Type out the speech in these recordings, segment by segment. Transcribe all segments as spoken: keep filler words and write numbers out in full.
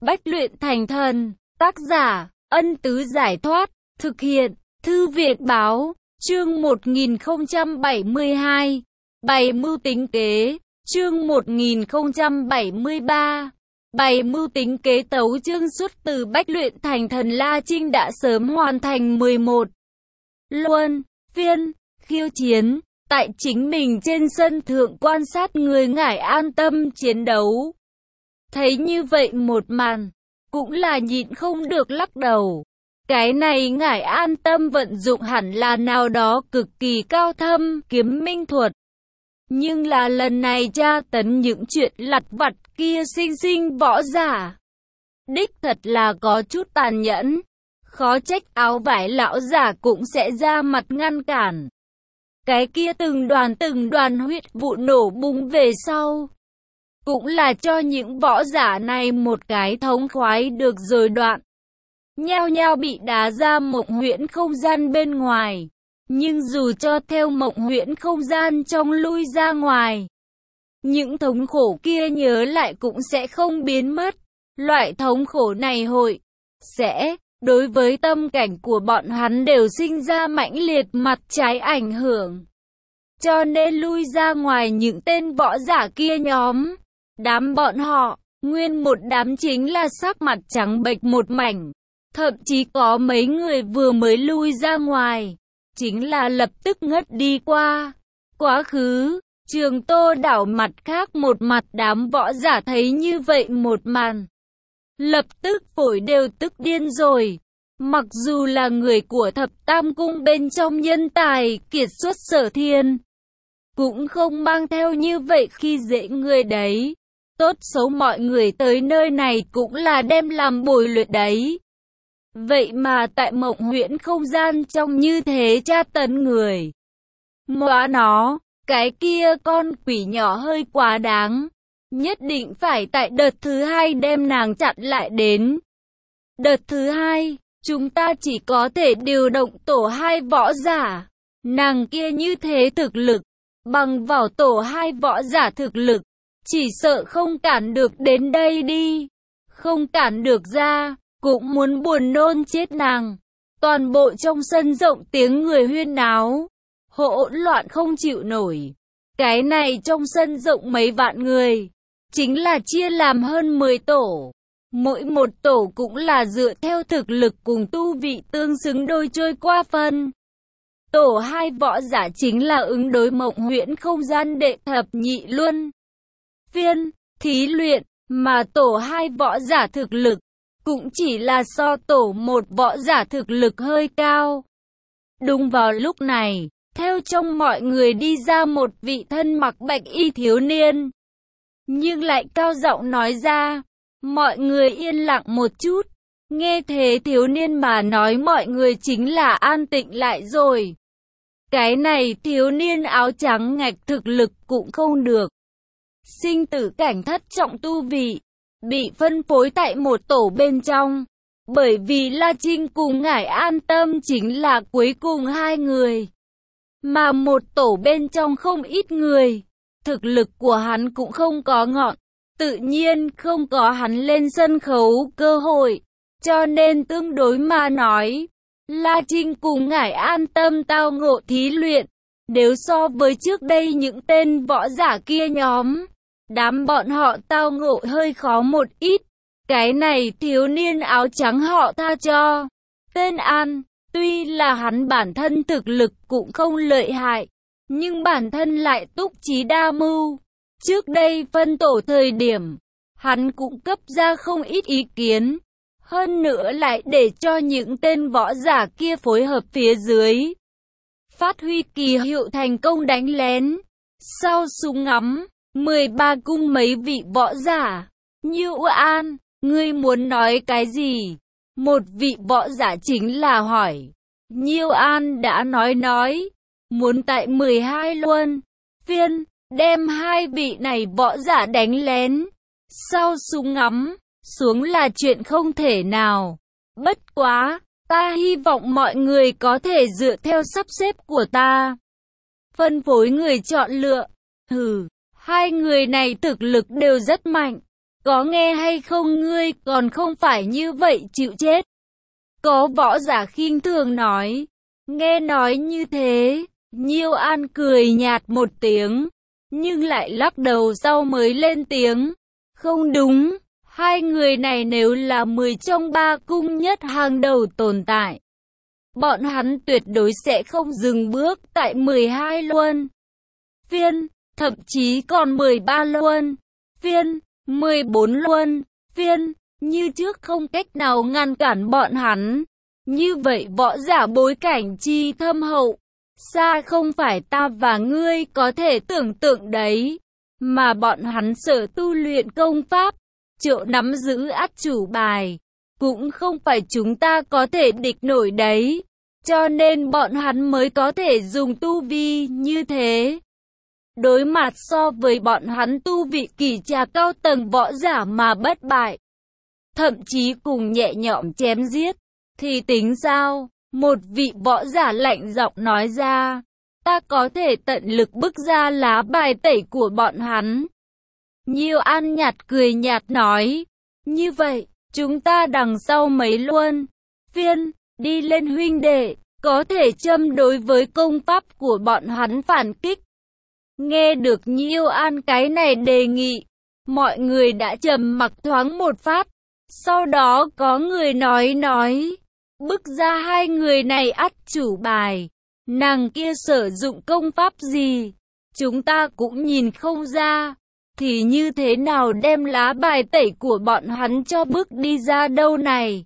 Bách luyện thành thần, tác giả, Ân Tứ Giải Thoát, thực hiện, Thư Viện Báo, chương một nghìn không trăm bảy mươi hai, Bày mưu tính kế, chương một nghìn không trăm bảy mươi ba, Bày mưu tính kế. Tấu chương xuất từ Bách luyện thành thần. La Trinh đã sớm hoàn thành mười một luân phiên khiêu chiến, tại chính mình trên sân thượng quan sát người Ngải An Tâm chiến đấu. Thấy như vậy một màn, cũng là nhịn không được lắc đầu. Cái này Ngải An Tâm vận dụng hẳn là nào đó cực kỳ cao thâm kiếm minh thuật. Nhưng là lần này tra tấn những chuyện lặt vặt kia sinh sinh võ giả, đích thật là có chút tàn nhẫn. Khó trách áo vải lão giả cũng sẽ ra mặt ngăn cản. Cái kia từng đoàn từng đoàn huyết vụ nổ bung về sau, cũng là cho những võ giả này một cái thống khoái được rồi đoạn. Nhao nhao bị đá ra mộng huyễn không gian bên ngoài. Nhưng dù cho theo mộng huyễn không gian trong lui ra ngoài, những thống khổ kia nhớ lại cũng sẽ không biến mất. Loại thống khổ này hội sẽ đối với tâm cảnh của bọn hắn đều sinh ra mãnh liệt mặt trái ảnh hưởng. Cho nên lui ra ngoài những tên võ giả kia nhóm, đám bọn họ, nguyên một đám chính là sắc mặt trắng bệch một mảnh. Thậm chí có mấy người vừa mới lui ra ngoài, chính là lập tức ngất đi qua. Quá khứ, Trường Tô đảo mặt khác một mặt đám võ giả thấy như vậy một màn, lập tức phổi đều tức điên rồi. Mặc dù là người của thập tam cung bên trong nhân tài kiệt xuất Sở Thiên, cũng không mang theo như vậy khi dễ người đấy. Tốt xấu mọi người tới nơi này cũng là đem làm bồi luyện đấy. Vậy mà tại mộng huyễn không gian trong như thế tra tấn người. Móa nó, cái kia con quỷ nhỏ hơi quá đáng. Nhất định phải tại đợt thứ hai đem nàng chặn lại đến. Đợt thứ hai, chúng ta chỉ có thể điều động tổ hai võ giả. Nàng kia như thế thực lực, bằng vào tổ hai võ giả thực lực, chỉ sợ không cản được đến đây đi. Không cản được ra, cũng muốn buồn nôn chết nàng. Toàn bộ trong sân rộng tiếng người huyên náo, hỗn loạn không chịu nổi. Cái này trong sân rộng mấy vạn người, chính là chia làm hơn mười tổ. Mỗi một tổ cũng là dựa theo thực lực cùng tu vị tương xứng đôi trôi qua phân. Tổ hai võ giả chính là ứng đối mộng huyễn không gian đệ thập nhị luân phiên thí luyện, mà tổ hai võ giả thực lực cũng chỉ là so tổ một võ giả thực lực hơi cao. Đúng vào lúc này, theo trong mọi người đi ra một vị thân mặc bạch y thiếu niên, nhưng lại cao giọng nói ra. Mọi người yên lặng một chút, nghe thế thiếu niên mà nói mọi người chính là an tĩnh lại rồi. Cái này thiếu niên áo trắng ngạch thực lực cũng không được. Sinh tử cảnh thất trọng tu vị, bị phân phối tại một tổ bên trong. Bởi vì La Trinh cùng Ngải An Tâm chính là cuối cùng hai người. Mà một tổ bên trong không ít người, thực lực của hắn cũng không có ngọn. Tự nhiên không có hắn lên sân khấu cơ hội. Cho nên tương đối mà nói, La Trinh cùng Ngải An Tâm tao ngộ thí luyện, nếu so với trước đây những tên võ giả kia nhóm, đám bọn họ tao ngộ hơi khó một ít. Cái này thiếu niên áo trắng họ tha cho tên An, tuy là hắn bản thân thực lực cũng không lợi hại, nhưng bản thân lại túc trí đa mưu. Trước đây phân tổ thời điểm, hắn cũng cấp ra không ít ý kiến, hơn nữa lại để cho những tên võ giả kia phối hợp phía dưới, phát huy kỳ hiệu thành công đánh lén. Sau súng ngắm, mười ba cung mấy vị võ giả, Nhiêu An, ngươi muốn nói cái gì? Một vị võ giả chính là hỏi. Nhiêu An đã nói nói, muốn tại mười hai luân phiên, đem hai vị này võ giả đánh lén. Sau súng ngắm, xuống là chuyện không thể nào. Bất quá, ta hy vọng mọi người có thể dựa theo sắp xếp của ta, phân phối người chọn lựa. Hừ, hai người này thực lực đều rất mạnh. có nghe hay không ngươi còn không phải như vậy chịu chết. Có võ giả khinh thường nói. Nghe nói như thế, Nhiêu An cười nhạt một tiếng, nhưng lại lắc đầu sau mới lên tiếng. Không đúng, hai người này nếu là mười trong ba cung nhất hàng đầu tồn tại, bọn hắn tuyệt đối sẽ không dừng bước tại mười hai luân phiên, thậm chí còn mười ba luân phiên, mười bốn luân phiên, như trước không cách nào ngăn cản bọn hắn. Như vậy võ giả bối cảnh chi thâm hậu, xa không phải ta và ngươi có thể tưởng tượng đấy, mà bọn hắn sở tu luyện công pháp, chỗ nắm giữ át chủ bài, cũng không phải chúng ta có thể địch nổi đấy, cho nên bọn hắn mới có thể dùng tu vi như thế. Đối mặt so với bọn hắn tu vị kỳ trà cao tầng võ giả mà bất bại, thậm chí cùng nhẹ nhõm chém giết, thì tính sao? Một vị võ giả lạnh giọng nói ra, ta có thể tận lực bức ra lá bài tẩy của bọn hắn. Nhiêu An nhạt cười nhạt nói, như vậy, chúng ta đằng sau mấy luân phiên, đi lên huynh đệ, có thể châm đối với công pháp của bọn hắn phản kích. Nghe được Nhiêu An cái này đề nghị, mọi người đã trầm mặc thoáng một phát, sau đó có người nói nói, bức ra hai người này ắt chủ bài, nàng kia sử dụng công pháp gì, chúng ta cũng nhìn không ra, thì như thế nào đem lá bài tẩy của bọn hắn cho bức đi ra đâu này.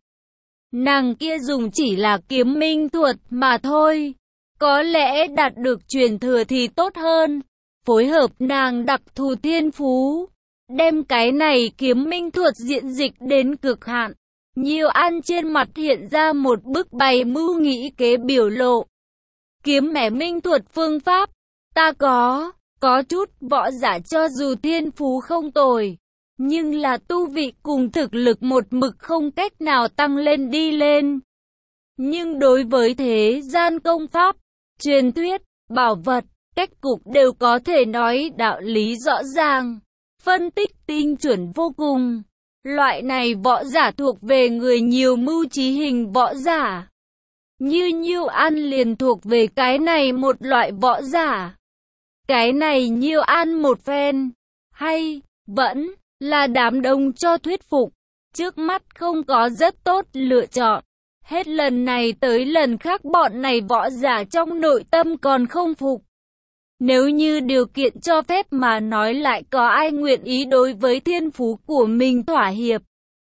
Nàng kia dùng chỉ là kiếm minh thuật mà thôi, có lẽ đạt được truyền thừa thì tốt hơn, phối hợp nàng đặc thù thiên phú, đem cái này kiếm minh thuật diễn dịch đến cực hạn. Nhiêu An trên mặt hiện ra một bức bày mưu nghĩ kế biểu lộ. Kiếm mẻ minh thuật phương pháp, ta có, có chút võ giả cho dù thiên phú không tồi, nhưng là tu vị cùng thực lực một mực không cách nào tăng lên đi lên. Nhưng đối với thế gian công pháp, truyền thuyết, bảo vật, cách cục đều có thể nói đạo lý rõ ràng, phân tích tinh chuẩn vô cùng. Loại này võ giả thuộc về người nhiều mưu trí hình võ giả. Như Nhiêu An liền thuộc về cái này một loại võ giả. Cái này Nhiêu An một phen, hay, vẫn, là đám đông cho thuyết phục. Trước mắt không có rất tốt lựa chọn. Hết lần này tới lần khác bọn này võ giả trong nội tâm còn không phục. Nếu như điều kiện cho phép mà nói lại có ai nguyện ý đối với thiên phú của mình thỏa hiệp.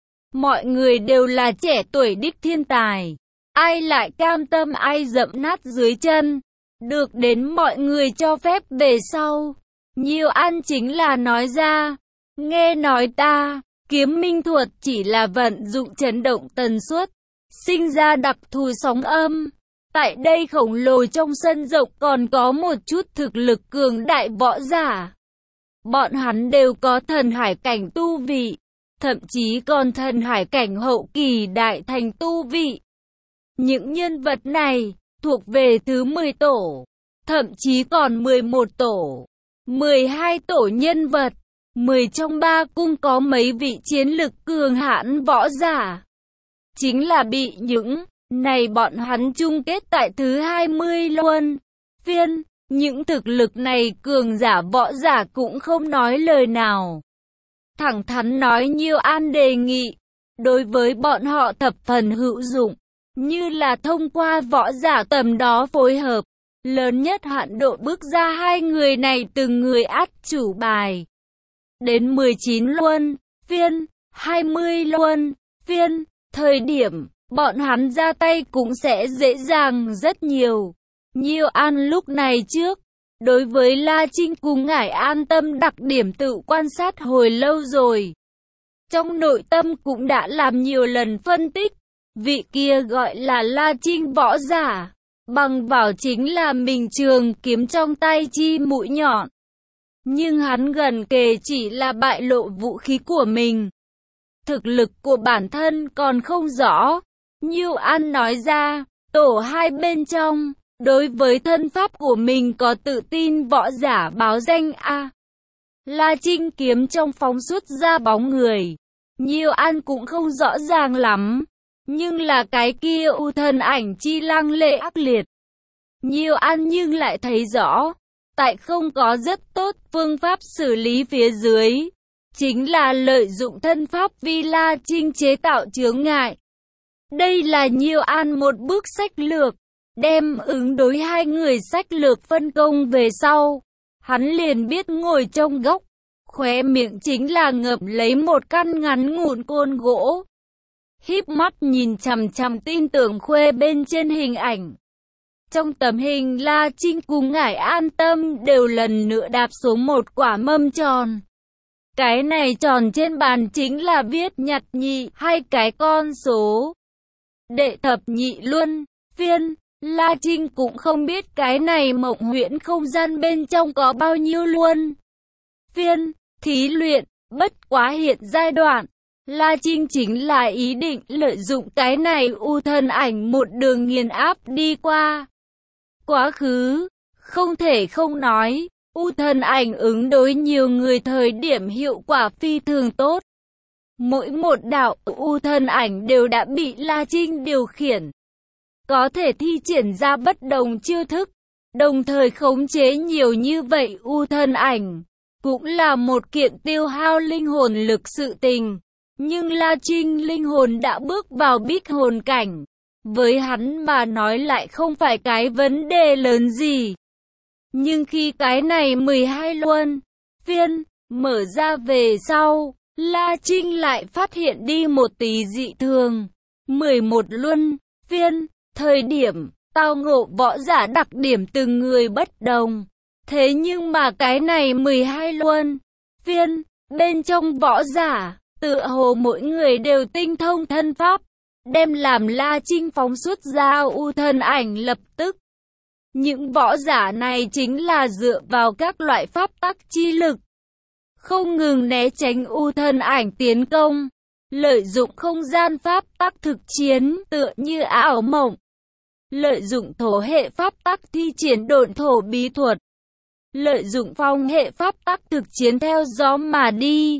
Mọi người đều là trẻ tuổi đích thiên tài. Ai lại cam tâm ai dẫm nát dưới chân. Được đến mọi người cho phép về sau. Nhiêu An chính là nói ra. Nghe nói ta, kiếm minh thuật chỉ là vận dụng chấn động tần suất, sinh ra đặc thù sóng âm. Tại đây khổng lồ trong sân rộng còn có một chút thực lực cường đại võ giả. Bọn hắn đều có thần hải cảnh tu vị, thậm chí còn thần hải cảnh hậu kỳ đại thành tu vị. Những nhân vật này thuộc về thứ mười tổ, thậm chí còn mười một tổ, mười hai tổ nhân vật. mười trong ba cung có mấy vị chiến lực cường hãn võ giả. Chính là bị những này bọn hắn chung kết tại thứ hai mươi luân phiên, những thực lực này cường giả võ giả cũng không nói lời nào. Thẳng thắn nói Nhiêu An đề nghị, đối với bọn họ thập phần hữu dụng, như là thông qua võ giả tầm đó phối hợp, lớn nhất hạn độ bước ra hai người này từng người át chủ bài. Đến mười chín luân phiên, hai mươi luân phiên, thời điểm bọn hắn ra tay cũng sẽ dễ dàng rất nhiều. Nhiêu An lúc này trước, đối với La Trinh cùng Ngải An Tâm đặc điểm tự quan sát hồi lâu rồi. Trong nội tâm cũng đã làm nhiều lần phân tích, vị kia gọi là La Trinh võ giả, bằng vào chính là mình trường kiếm trong tay chi mũi nhọn. Nhưng hắn gần kề chỉ là bại lộ vũ khí của mình. Thực lực của bản thân còn không rõ. Nhiêu An nói ra, tổ hai bên trong, đối với thân pháp của mình có tự tin võ giả báo danh A. La Trinh kiếm trong phóng xuất ra bóng người. Nhiêu An cũng không rõ ràng lắm, nhưng là cái kia u thân ảnh chi lăng lệ ác liệt. Nhiêu An nhưng lại thấy rõ, tại không có rất tốt phương pháp xử lý phía dưới, chính là lợi dụng thân pháp vi La Trinh chế tạo chướng ngại. Đây là Nhiêu An một bước sách lược, đem ứng đối hai người sách lược phân công về sau. Hắn liền biết ngồi trong góc, khóe miệng chính là ngậm lấy một căn ngắn ngủn côn gỗ. Híp mắt nhìn chằm chằm tin tưởng khuê bên trên hình ảnh. Trong tấm hình La Trinh cùng Ngải An Tâm đều lần nữa đạp xuống một quả mâm tròn. Cái này tròn trên bàn chính là viết nhặt nhị hai cái con số. Đệ thập nhị luân phiên, La Trinh cũng không biết cái này mộng huyễn không gian bên trong có bao nhiêu luân phiên, thí luyện, bất quá hiện giai đoạn. La Trinh chính là ý định lợi dụng cái này u thân ảnh một đường nghiền áp đi qua. Quá khứ, không thể không nói, u thân ảnh ứng đối nhiều người thời điểm hiệu quả phi thường tốt. Mỗi một đạo u thân ảnh đều đã bị La Trinh điều khiển, có thể thi triển ra bất đồng chiêu thức, đồng thời khống chế nhiều như vậy u thân ảnh, cũng là một kiện tiêu hao linh hồn lực sự tình. Nhưng La Trinh linh hồn đã bước vào bích hồn cảnh, với hắn mà nói lại không phải cái vấn đề lớn gì. Nhưng khi cái này mười hai luân phiên mở ra về sau, La Trinh lại phát hiện đi một tí dị thường. mười một luân phiên, thời điểm, tao ngộ võ giả đặc điểm từng người bất đồng. Thế nhưng mà cái này mười hai luân phiên, bên trong võ giả, tựa hồ mỗi người đều tinh thông thân pháp, đem làm La Trinh phóng xuất ra u thân ảnh lập tức. Những võ giả này chính là dựa vào các loại pháp tắc chi lực, không ngừng né tránh u thân ảnh tiến công, lợi dụng không gian pháp tắc thực chiến tựa như ảo mộng, lợi dụng thổ hệ pháp tắc thi triển độn thổ bí thuật, lợi dụng phong hệ pháp tắc thực chiến theo gió mà đi.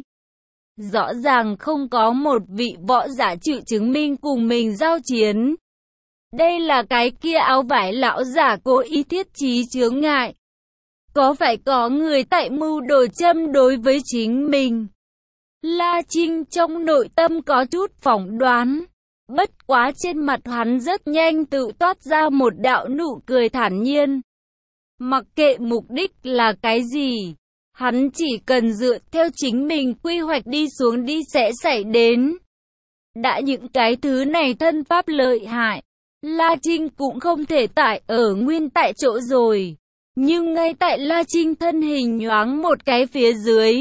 Rõ ràng không có một vị võ giả chịu chứng minh cùng mình giao chiến. Đây là cái kia áo vải lão giả cố ý thiết trí chướng ngại. Có phải có người tại mưu đồ châm đối với chính mình? La Trinh trong nội tâm có chút phỏng đoán. Bất quá trên mặt hắn rất nhanh tự toát ra một đạo nụ cười thản nhiên. Mặc kệ mục đích là cái gì, hắn chỉ cần dựa theo chính mình quy hoạch đi xuống đi sẽ xảy đến. Đã những cái thứ này thân pháp lợi hại, La Trinh cũng không thể tại ở nguyên tại chỗ rồi. Nhưng ngay tại La Trinh thân hình nhoáng một cái phía dưới,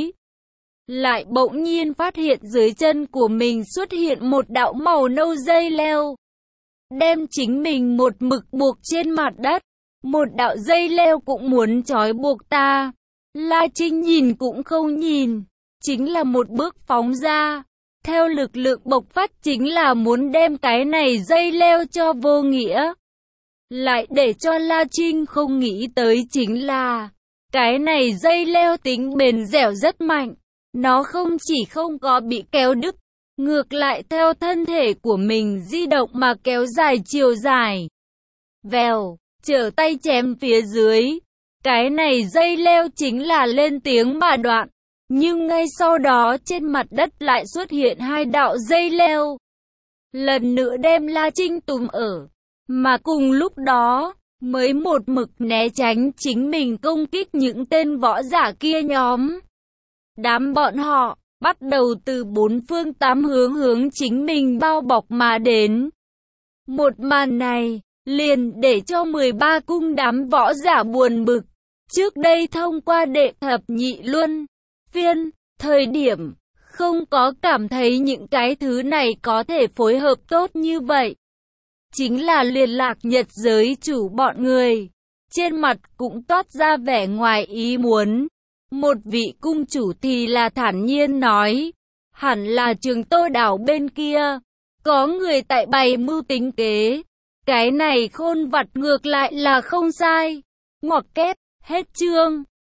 lại bỗng nhiên phát hiện dưới chân của mình xuất hiện một đạo màu nâu dây leo, đem chính mình một mực buộc trên mặt đất. Một đạo dây leo cũng muốn trói buộc ta. La Trinh nhìn cũng không nhìn, chính là một bước phóng ra. Theo lực lượng bộc phát chính là muốn đem cái này dây leo cho vô nghĩa. Lại để cho La Trinh không nghĩ tới chính là, cái này dây leo tính bền dẻo rất mạnh. Nó không chỉ không có bị kéo đứt, ngược lại theo thân thể của mình di động mà kéo dài chiều dài. Vèo, trở tay chém phía dưới. Cái này dây leo chính là lên tiếng mà đoạn. Nhưng ngay sau đó trên mặt đất lại xuất hiện hai đạo dây leo. Lần nữa đem La Trinh túm ở. Mà cùng lúc đó, mới một mực né tránh chính mình công kích những tên võ giả kia nhóm. Đám bọn họ, bắt đầu từ bốn phương tám hướng hướng chính mình bao bọc mà đến. Một màn này, liền để cho mười ba cung đám võ giả buồn bực. Trước đây thông qua đệ thập nhị luân phiên, thời điểm, không có cảm thấy những cái thứ này có thể phối hợp tốt như vậy. Chính là liên lạc nhật giới chủ bọn người. Trên mặt cũng toát ra vẻ ngoài ý muốn. Một vị cung chủ thì là thản nhiên nói, hẳn là Trường Tô đảo bên kia, có người tại bày mưu tính kế. Cái này khôn vặt ngược lại là không sai. Ngoặc kép, hết chương.